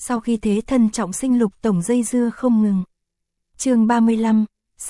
sau khi thế thân trọng sinh Lục tổng dây dưa không ngừng. Chương 35,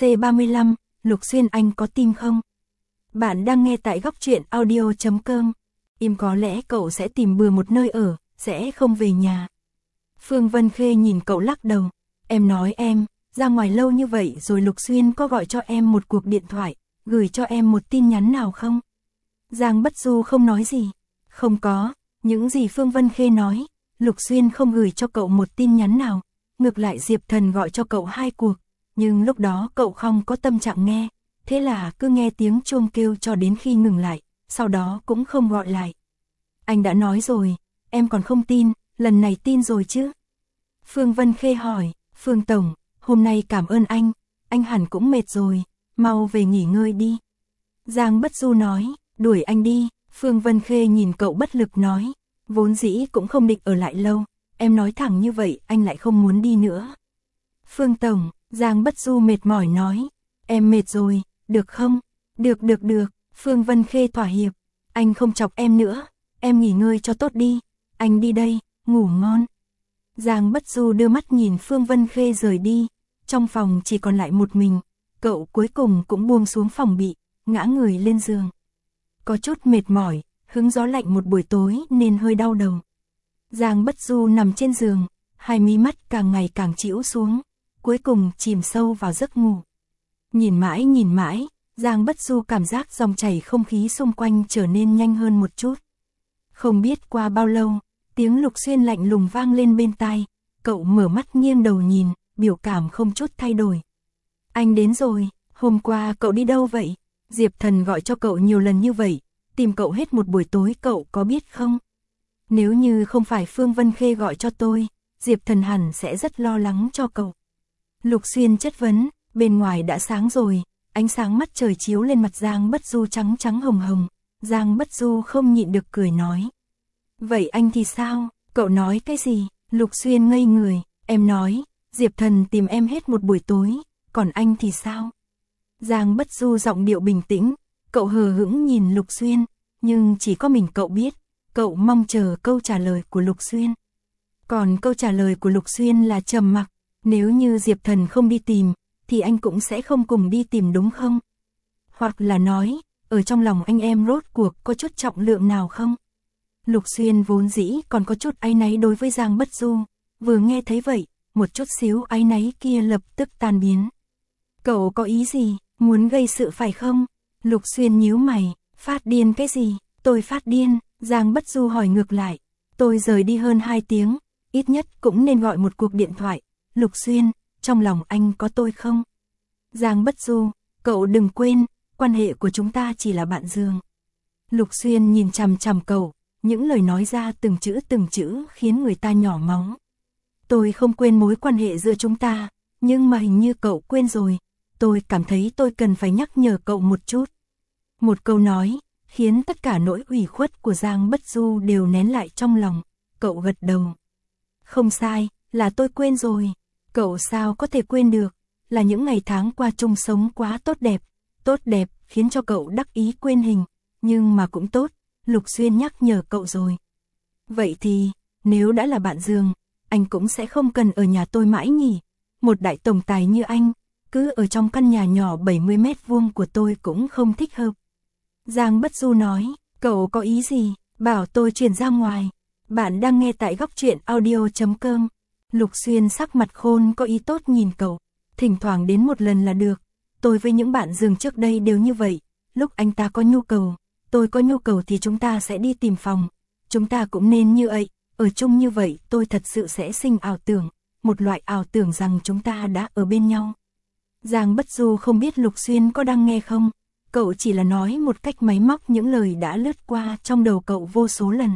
C35, Lục Xuyên anh có tin không? Bạn đang nghe tại góc truyện audio.com. Im có lẽ cậu sẽ tìm bừa một nơi ở, sẽ không về nhà. Phương Vân Khê nhìn cậu lắc đầu. Em nói em, ra ngoài lâu như vậy rồi Lục Xuyên có gọi cho em một cuộc điện thoại, gửi cho em một tin nhắn nào không? Giang Bất Du không nói gì. Không có, những gì Phương Vân Khê nói, Lục Xuyên không gửi cho cậu một tin nhắn nào. Ngược lại Diệp Thần gọi cho cậu 2 cuộc, nhưng lúc đó cậu không có tâm trạng nghe. Thế là cứ nghe tiếng chuông kêu cho đến khi ngừng lại, sau đó cũng không gọi lại. Anh đã nói rồi, em còn không tin, lần này tin rồi chứ? Phương Vân Khê hỏi, Phương Tổng, hôm nay cảm ơn anh hẳn cũng mệt rồi, mau về nghỉ ngơi đi. Giang Bất Du nói, đuổi anh đi. Phương Vân Khê nhìn cậu bất lực nói, vốn dĩ cũng không định ở lại lâu, em nói thẳng như vậy anh lại không muốn đi nữa. Phương Tổng, Giang Bất Du mệt mỏi nói, em mệt rồi, được không? Được. Phương Vân Khê thỏa hiệp, anh không chọc em nữa, em nghỉ ngơi cho tốt đi, anh đi đây, ngủ ngon. Giang Bất Du đưa mắt nhìn Phương Vân Khê rời đi, trong phòng chỉ còn lại một mình, cậu cuối cùng cũng buông xuống phòng bị, ngã người lên giường. Có chút mệt mỏi, hứng gió lạnh một buổi tối nên hơi đau đầu. Giang Bất Du nằm trên giường, hai mí mắt càng ngày càng chĩu xuống, cuối cùng chìm sâu vào giấc ngủ. Nhìn mãi, Giang Bất Du cảm giác dòng chảy không khí xung quanh trở nên nhanh hơn một chút. Không biết qua bao lâu, tiếng Lục Xuyên lạnh lùng vang lên bên tai, cậu mở mắt nghiêng đầu nhìn, biểu cảm không chút thay đổi. Anh đến rồi, hôm qua cậu đi đâu vậy? Diệp Thần gọi cho cậu nhiều lần như vậy, tìm cậu hết một buổi tối cậu có biết không? Nếu như không phải Phương Vân Khê gọi cho tôi, Diệp Thần hẳn sẽ rất lo lắng cho cậu. Lục Xuyên chất vấn, bên ngoài đã sáng rồi, ánh sáng mắt trời chiếu lên mặt Giang Bất Du trắng hồng. Giang Bất Du không nhịn được cười nói. Vậy anh thì sao? Cậu nói cái gì? Lục Xuyên ngây người, em nói, Diệp Thần tìm em hết một buổi tối, còn anh thì sao? Giang Bất Du giọng điệu bình tĩnh, cậu hờ hững nhìn Lục Xuyên, nhưng chỉ có mình cậu biết, cậu mong chờ câu trả lời của Lục Xuyên. Còn câu trả lời của Lục Xuyên là trầm mặc, nếu như Diệp Thần không đi tìm, thì anh cũng sẽ không cùng đi tìm đúng không? Hoặc là nói, ở trong lòng anh em rốt cuộc có chút trọng lượng nào không? Lục Xuyên vốn dĩ còn có chút áy náy đối với Giang Bất Du, vừa nghe thấy vậy, một chút xíu áy náy kia lập tức tan biến. Cậu có ý gì, muốn gây sự phải không? Lục Xuyên nhíu mày, phát điên cái gì? Tôi phát điên, Giang Bất Du hỏi ngược lại. Tôi rời đi hơn 2 tiếng, ít nhất cũng nên gọi một cuộc điện thoại. Lục Xuyên, trong lòng anh có tôi không? Giang Bất Du, cậu đừng quên, quan hệ của chúng ta chỉ là bạn giường. Lục Xuyên nhìn chằm cậu, những lời nói ra từng chữ khiến người ta nhỏ máu. Tôi không quên mối quan hệ giữa chúng ta, nhưng mà hình như cậu quên rồi. Tôi cảm thấy tôi cần phải nhắc nhở cậu một chút. Một câu nói, khiến tất cả nỗi ủy khuất của Giang Bất Du đều nén lại trong lòng. Cậu gật đầu. Không sai, là tôi quên rồi. Cậu sao có thể quên được, là những ngày tháng qua chung sống quá tốt đẹp khiến cho cậu đắc ý quên hình, nhưng mà cũng tốt, Lục Xuyên nhắc nhở cậu rồi. Vậy thì, nếu đã là bạn giường, anh cũng sẽ không cần ở nhà tôi mãi nhỉ, một đại tổng tài như anh, cứ ở trong căn nhà nhỏ 70 mét vuông của tôi cũng không thích hợp. Giang Bất Du nói, cậu có ý gì, bảo tôi chuyển ra ngoài. Bạn đang nghe tại góc truyện audio.com. Lục Xuyên sắc mặt khôn có ý tốt nhìn cậu, thỉnh thoảng đến một lần là được. Tôi với những bạn giường trước đây đều như vậy, lúc anh ta có nhu cầu, tôi có nhu cầu thì chúng ta sẽ đi tìm phòng. Chúng ta cũng nên như vậy, ở chung như vậy tôi thật sự sẽ sinh ảo tưởng, một loại ảo tưởng rằng chúng ta đã ở bên nhau. Giang Bất Du không biết Lục Xuyên có đang nghe không, cậu chỉ là nói một cách máy móc những lời đã lướt qua trong đầu cậu vô số lần.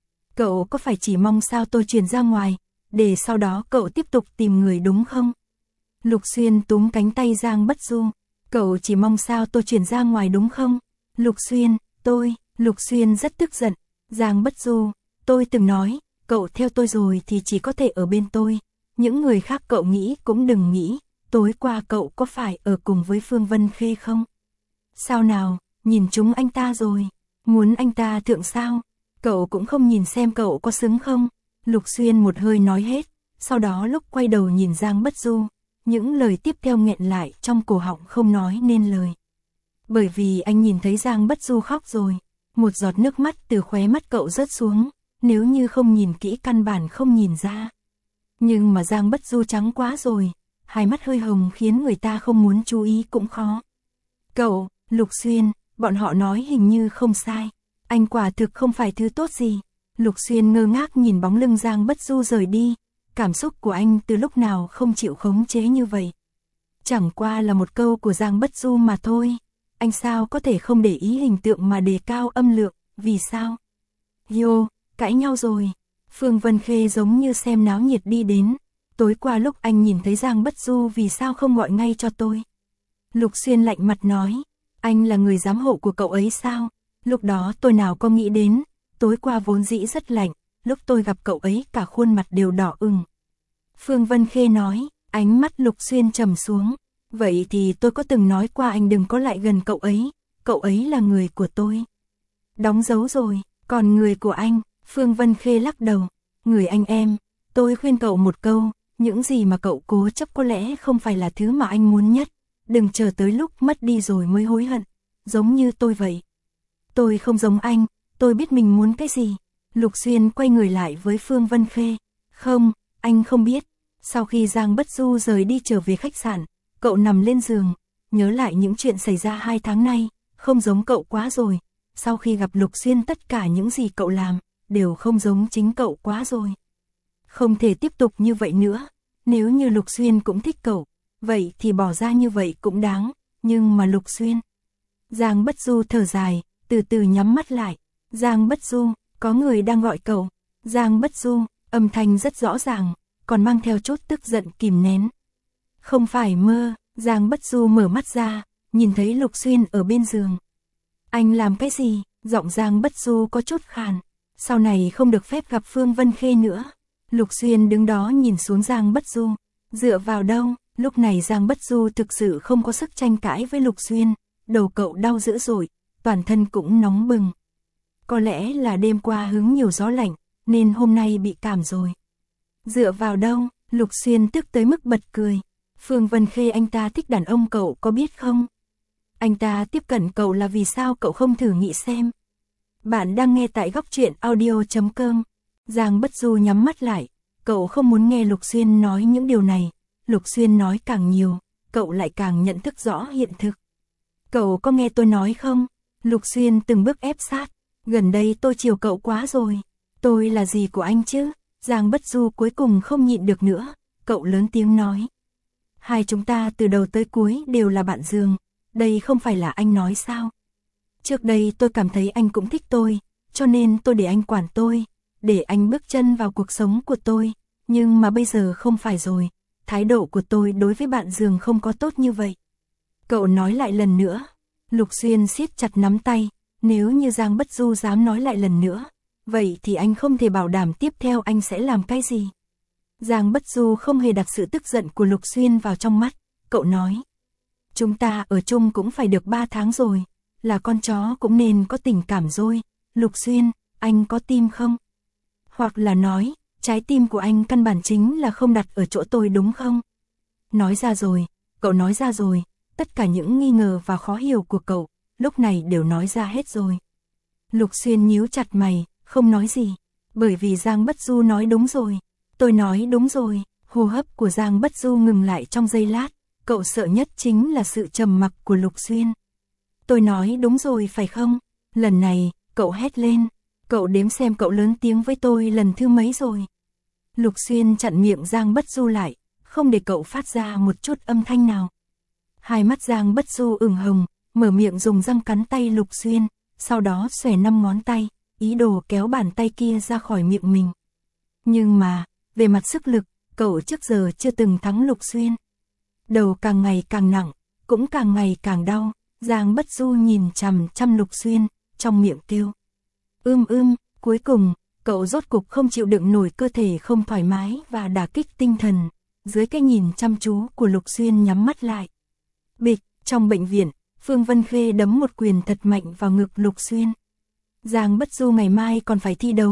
Cậu có phải chỉ mong sao tôi chuyển ra ngoài, để sau đó cậu tiếp tục tìm người đúng không? Lục Xuyên túm cánh tay Giang Bất Du, cậu chỉ mong sao tôi chuyển ra ngoài đúng không? Lục Xuyên, Lục Xuyên rất tức giận, Giang Bất Du, tôi từng nói, cậu theo tôi rồi thì chỉ có thể ở bên tôi, những người khác cậu nghĩ cũng đừng nghĩ, tối qua cậu có phải ở cùng với Phương Vân Khê không? Sao nào, nhìn chúng anh ta rồi, muốn anh ta thượng sao? Cậu cũng không nhìn xem cậu có xứng không? Lục Xuyên một hơi nói hết, sau đó lúc quay đầu nhìn Giang Bất Du, những lời tiếp theo nghẹn lại trong cổ họng không nói nên lời. Bởi vì anh nhìn thấy Giang Bất Du khóc rồi, một giọt nước mắt từ khóe mắt cậu rớt xuống, nếu như không nhìn kỹ căn bản không nhìn ra. Nhưng mà Giang Bất Du trắng quá rồi, hai mắt hơi hồng khiến người ta không muốn chú ý cũng khó. Cậu, Lục Xuyên, bọn họ nói hình như không sai, anh quả thực không phải thứ tốt gì. Lục Xuyên ngơ ngác nhìn bóng lưng Giang Bất Du rời đi, cảm xúc của anh từ lúc nào không chịu khống chế như vậy. Chẳng qua là một câu của Giang Bất Du mà thôi, anh sao có thể không để ý hình tượng mà đề cao âm lượng, vì sao? Yo, cãi nhau rồi. Phương Vân Khê giống như xem náo nhiệt đi đến, tối qua lúc anh nhìn thấy Giang Bất Du vì sao không gọi ngay cho tôi? Lục Xuyên lạnh mặt nói, anh là người giám hộ của cậu ấy sao? Lúc đó tôi nào có nghĩ đến, tối qua vốn dĩ rất lạnh, lúc tôi gặp cậu ấy cả khuôn mặt đều đỏ ửng. Phương Vân Khê nói, ánh mắt Lục Xuyên trầm xuống, vậy thì tôi có từng nói qua anh đừng có lại gần cậu ấy là người của tôi. Đóng dấu rồi, còn người của anh, Phương Vân Khê lắc đầu, người anh em, tôi khuyên cậu một câu, những gì mà cậu cố chấp có lẽ không phải là thứ mà anh muốn nhất, đừng chờ tới lúc mất đi rồi mới hối hận, giống như tôi vậy. Tôi không giống anh, tôi biết mình muốn cái gì. Lục Xuyên quay người lại với Phương Vân Khê, không, anh không biết. Sau khi Giang Bất Du rời đi trở về khách sạn, cậu nằm lên giường, nhớ lại những chuyện xảy ra 2 tháng nay, không giống cậu quá rồi. Sau khi gặp Lục Xuyên tất cả những gì cậu làm, đều không giống chính cậu quá rồi. Không thể tiếp tục như vậy nữa, nếu như Lục Xuyên cũng thích cậu, vậy thì bỏ ra như vậy cũng đáng, nhưng mà Lục Xuyên. Giang Bất Du thở dài, từ từ nhắm mắt lại. Giang Bất Du, có người đang gọi cậu. Giang Bất Du, âm thanh rất rõ ràng, còn mang theo chút tức giận kìm nén. Không phải mơ, Giang Bất Du mở mắt ra, nhìn thấy Lục Xuyên ở bên giường. Anh làm cái gì? Giọng Giang Bất Du có chút khàn. Sau này không được phép gặp Phương Vân Khê nữa. Lục Xuyên đứng đó nhìn xuống Giang Bất Du. Dựa vào đâu? Lúc này Giang Bất Du thực sự không có sức tranh cãi với Lục Xuyên. Đầu cậu đau dữ dội, toàn thân cũng nóng bừng. Có lẽ là đêm qua hứng nhiều gió lạnh, nên hôm nay bị cảm rồi. Dựa vào đâu? Lục Xuyên tức tới mức bật cười. Phương Vân Khê anh ta thích đàn ông cậu có biết không? Anh ta tiếp cận cậu là vì sao cậu không thử nghĩ xem? Bạn đang nghe tại góc truyện audio.com. Giang Bất Du nhắm mắt lại, cậu không muốn nghe Lục Xuyên nói những điều này. Lục Xuyên nói càng nhiều, cậu lại càng nhận thức rõ hiện thực. Cậu có nghe tôi nói không? Lục Xuyên từng bước ép sát. Gần đây tôi chiều cậu quá rồi. Tôi là gì của anh chứ? Giang Bất Du cuối cùng không nhịn được nữa. Cậu lớn tiếng nói. Hai chúng ta từ đầu tới cuối đều là bạn giường. Đây không phải là anh nói sao? Trước đây tôi cảm thấy anh cũng thích tôi, cho nên tôi để anh quản tôi, để anh bước chân vào cuộc sống của tôi. Nhưng mà bây giờ không phải rồi. Thái độ của tôi đối với bạn giường không có tốt như vậy. Cậu nói lại lần nữa. Lục Xuyên siết chặt nắm tay. Nếu như Giang Bất Du dám nói lại lần nữa, vậy thì anh không thể bảo đảm tiếp theo anh sẽ làm cái gì. Giang Bất Du không hề đặt sự tức giận của Lục Xuyên vào trong mắt. Cậu nói. Chúng ta ở chung cũng phải được 3 tháng rồi. Là con chó cũng nên có tình cảm rồi. Lục Xuyên, anh có tim không? Hoặc là nói, trái tim của anh căn bản chính là không đặt ở chỗ tôi đúng không? Nói ra rồi, cậu nói ra rồi. Tất cả những nghi ngờ và khó hiểu của cậu, lúc này đều nói ra hết rồi. Lục Xuyên nhíu chặt mày, không nói gì. Bởi vì Giang Bất Du nói đúng rồi. Tôi nói đúng rồi. Hô hấp của Giang Bất Du ngừng lại trong giây lát. Cậu sợ nhất chính là sự trầm mặc của Lục Xuyên. Tôi nói đúng rồi phải không? Lần này, cậu hét lên. Cậu đếm xem cậu lớn tiếng với tôi lần thứ mấy rồi. Lục Xuyên chặn miệng Giang Bất Du lại, không để cậu phát ra một chút âm thanh nào. Hai mắt Giang Bất Du ửng hồng, mở miệng dùng răng cắn tay Lục Xuyên, sau đó xòe 5 ngón tay, ý đồ kéo bàn tay kia ra khỏi miệng mình. Nhưng mà, về mặt sức lực, cậu trước giờ chưa từng thắng Lục Xuyên. Đầu càng ngày càng nặng, cũng càng ngày càng đau, Giang Bất Du nhìn chằm chằm Lục Xuyên, trong miệng kêu. Cuối cùng, cậu rốt cục không chịu đựng nổi cơ thể không thoải mái và đả kích tinh thần, dưới cái nhìn chăm chú của Lục Xuyên nhắm mắt lại. Bịch, trong bệnh viện, Phương Vân Khê đấm một quyền thật mạnh vào ngực Lục Xuyên. Giang Bất Du ngày mai còn phải thi đấu,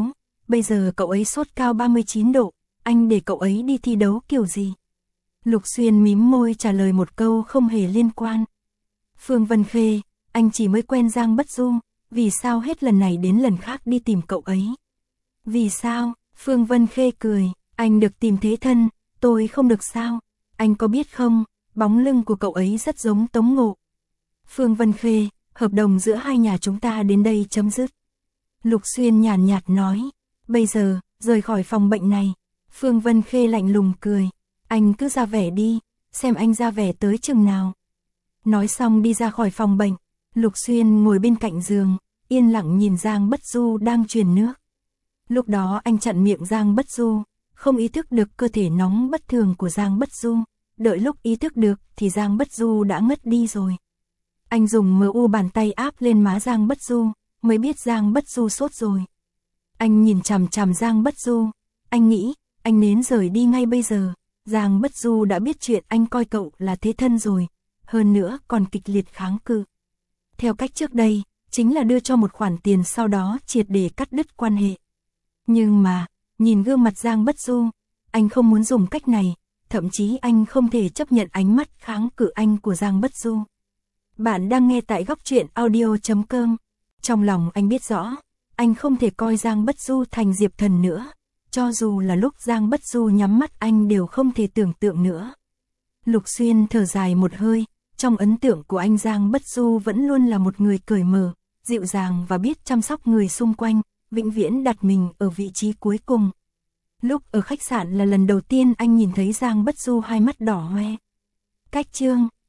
bây giờ cậu ấy sốt cao 39 độ, anh để cậu ấy đi thi đấu kiểu gì? Lục Xuyên mím môi trả lời một câu không hề liên quan. Phương Vân Khê, anh chỉ mới quen Giang Bất Du, vì sao hết lần này đến lần khác đi tìm cậu ấy? Vì sao? Phương Vân Khê cười, anh được tìm thế thân, tôi không được sao? Anh có biết không, bóng lưng của cậu ấy rất giống Tống Ngộ. Phương Vân Khê, hợp đồng giữa hai nhà chúng ta đến đây chấm dứt. Lục Xuyên nhàn nhạt nói, bây giờ, rời khỏi phòng bệnh này. Phương Vân Khê lạnh lùng cười, anh cứ ra vẻ đi, xem anh ra vẻ tới chừng nào. Nói xong đi ra khỏi phòng bệnh, Lục Xuyên ngồi bên cạnh giường, yên lặng nhìn Giang Bất Du đang truyền nước. Lúc đó anh chặn miệng Giang Bất Du, không ý thức được cơ thể nóng bất thường của Giang Bất Du, đợi lúc ý thức được thì Giang Bất Du đã ngất đi rồi. Anh dùng MU bàn tay áp lên má Giang Bất Du, mới biết Giang Bất Du sốt rồi. Anh nhìn chằm chằm Giang Bất Du, anh nghĩ, anh nên rời đi ngay bây giờ. Giang Bất Du đã biết chuyện anh coi cậu là thế thân rồi, hơn nữa còn kịch liệt kháng cự. Theo cách trước đây, chính là đưa cho một khoản tiền sau đó triệt để cắt đứt quan hệ. Nhưng mà, nhìn gương mặt Giang Bất Du, anh không muốn dùng cách này, thậm chí anh không thể chấp nhận ánh mắt kháng cự anh của Giang Bất Du. Bạn đang nghe tại góc truyện audio.com. Trong lòng anh biết rõ, anh không thể coi Giang Bất Du thành Diệp Thần nữa, cho dù là lúc Giang Bất Du nhắm mắt anh đều không thể tưởng tượng nữa. Lục Xuyên thở dài một hơi, trong ấn tượng của anh Giang Bất Du vẫn luôn là một người cởi mở, dịu dàng và biết chăm sóc người xung quanh, vĩnh viễn đặt mình ở vị trí cuối cùng. Lúc ở khách sạn là lần đầu tiên anh nhìn thấy Giang Bất Du hai mắt đỏ hoe. Cách chương